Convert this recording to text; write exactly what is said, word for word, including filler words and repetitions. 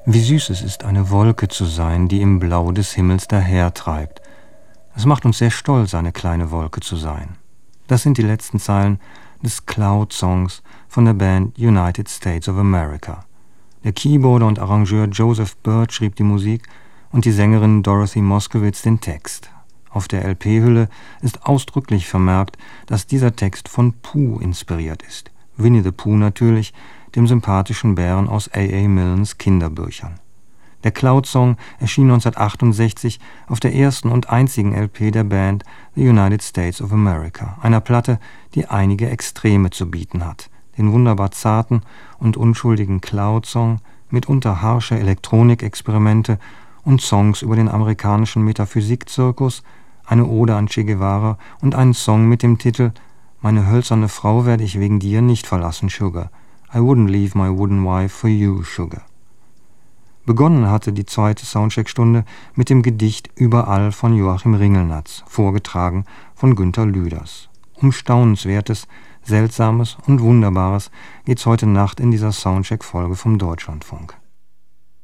Wie süß es ist, eine Wolke zu sein, die im Blau des Himmels dahertreibt. Es macht uns sehr stolz, eine kleine Wolke zu sein. Das sind die letzten Zeilen des Cloud Songs von der Band United States of America. Der Keyboarder und Arrangeur Joseph Bird schrieb die Musik und die Sängerin Dorothy Moskowitz den Text. Auf der L P-Hülle ist ausdrücklich vermerkt, dass dieser Text von Pooh inspiriert ist. Winnie the Pooh natürlich, dem sympathischen Bären aus A A Milnes Kinderbüchern. Der Cloud-Song erschien neunzehnhundertachtundsechzig auf der ersten und einzigen L P der Band The United States of America, einer Platte, die einige Extreme zu bieten hat. Den wunderbar zarten und unschuldigen Cloud-Song, mitunter harsche Elektronikexperimente und Songs über den amerikanischen Metaphysikzirkus, eine Ode an Che Guevara und einen Song mit dem Titel »Meine hölzerne Frau werde ich wegen dir nicht verlassen, Sugar. I wouldn't leave my wooden wife for you, Sugar.« Begonnen hatte die zweite Soundcheck-Stunde mit dem Gedicht »Überall« von Joachim Ringelnatz, vorgetragen von Günter Lüders. Um Staunenswertes, Seltsames und Wunderbares geht's heute Nacht in dieser Soundcheck-Folge vom Deutschlandfunk.